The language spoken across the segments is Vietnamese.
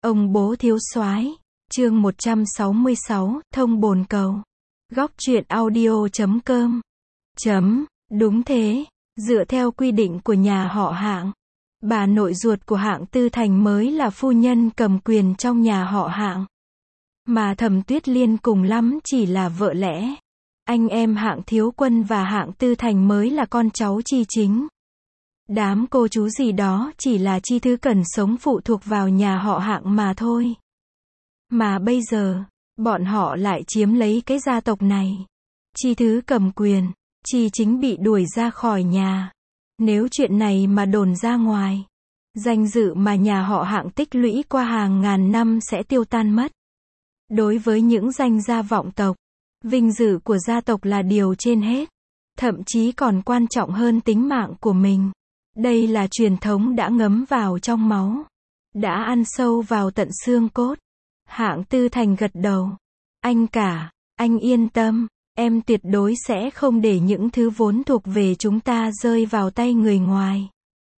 Ông bố thiếu soái, chương 166, thông bồn cầu. Góc truyện audio.com. Đúng thế, dựa theo quy định của nhà họ Hạng, bà nội ruột của Hạng Tư Thành mới là phu nhân cầm quyền trong nhà họ Hạng. Mà Thẩm Tuyết Liên cùng lắm chỉ là vợ lẽ. Anh em Hạng Thiếu Quân và Hạng Tư Thành mới là con cháu chi chính. Đám cô chú gì đó chỉ là chi thứ cần sống phụ thuộc vào nhà họ Hạng mà thôi. Mà bây giờ, bọn họ lại chiếm lấy cái gia tộc này. Chi thứ cầm quyền, chi chính bị đuổi ra khỏi nhà. Nếu chuyện này mà đồn ra ngoài, danh dự mà nhà họ Hạng tích lũy qua hàng ngàn năm sẽ tiêu tan mất. Đối với những danh gia vọng tộc, vinh dự của gia tộc là điều trên hết, thậm chí còn quan trọng hơn tính mạng của mình. Đây là truyền thống đã ngấm vào trong máu, đã ăn sâu vào tận xương cốt. Hạng Tư Thành gật đầu. Anh cả, anh yên tâm, em tuyệt đối sẽ không để những thứ vốn thuộc về chúng ta rơi vào tay người ngoài.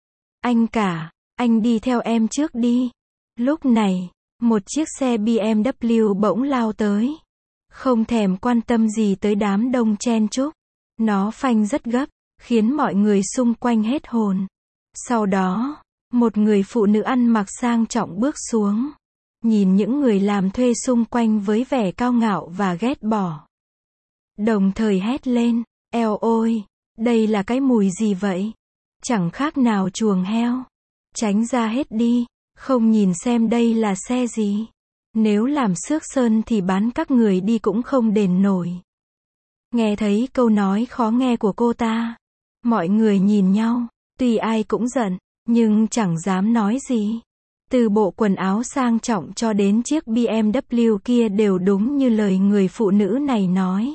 Anh cả, anh đi theo em trước đi. Lúc này, một chiếc xe BMW bỗng lao tới. Không thèm quan tâm gì tới đám đông chen chúc. Nó phanh rất gấp, khiến mọi người xung quanh hết hồn. Sau đó, một người phụ nữ ăn mặc sang trọng bước xuống. Nhìn những người làm thuê xung quanh với vẻ cao ngạo và ghét bỏ. Đồng thời hét lên, eo ôi, đây là cái mùi gì vậy? Chẳng khác nào chuồng heo. Tránh ra hết đi, không nhìn xem đây là xe gì. Nếu làm xước sơn thì bán các người đi cũng không đền nổi. Nghe thấy câu nói khó nghe của cô ta, mọi người nhìn nhau, tuy ai cũng giận, nhưng chẳng dám nói gì. Từ bộ quần áo sang trọng cho đến chiếc BMW kia đều đúng như lời người phụ nữ này nói.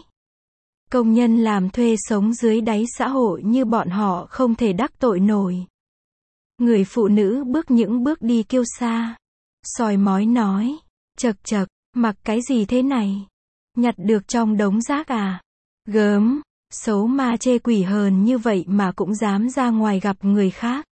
Công nhân làm thuê sống dưới đáy xã hội như bọn họ không thể đắc tội nổi. Người phụ nữ bước những bước đi kiêu sa, soi mói nói, chậc chậc, mặc cái gì thế này? Nhặt được trong đống rác à? Gớm, xấu ma chê quỷ hờn như vậy mà cũng dám ra ngoài gặp người khác.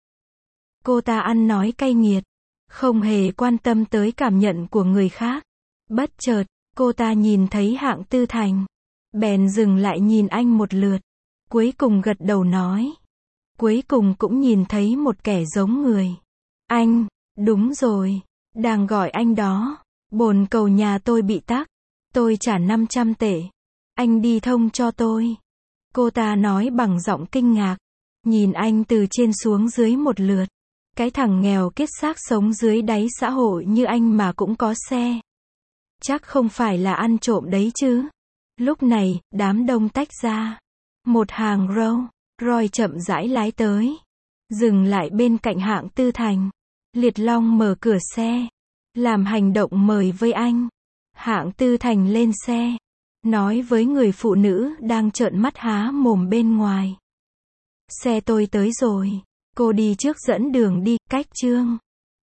Cô ta ăn nói cay nghiệt, không hề quan tâm tới cảm nhận của người khác. Bất chợt, cô ta nhìn thấy Hạng Tư Thành, bèn dừng lại nhìn anh một lượt, cuối cùng gật đầu nói. Cuối cùng cũng nhìn thấy một kẻ giống người. Anh, đúng rồi, đang gọi anh đó. Bồn cầu nhà tôi bị tắc, tôi trả 500 tệ. Anh đi thông cho tôi. Cô ta nói bằng giọng kinh ngạc, nhìn anh từ trên xuống dưới một lượt. Cái thằng nghèo kiết xác sống dưới đáy xã hội như anh mà cũng có xe. Chắc không phải là ăn trộm đấy chứ. Lúc này, đám đông tách ra. Một hàng Rolls Royce chậm rãi lái tới. Dừng lại bên cạnh Hạng Tư Thành. Liệt Long mở cửa xe, làm hành động mời với anh. Hạng Tư Thành lên xe, nói với người phụ nữ đang trợn mắt há mồm bên ngoài. Xe tôi tới rồi. Cô đi trước dẫn đường đi, cách chương.